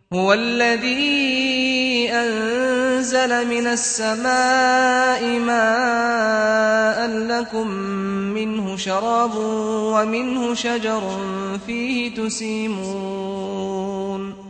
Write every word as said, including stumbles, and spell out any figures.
هُوَ الَّذِي أَنزَلَ مِنَ السَّمَاءِ مَاءً لَّكُم مِّنْهُ شَرَابٌ وَمِنْهُ شَجَرٌ فِيهِ تُسِيمُونَ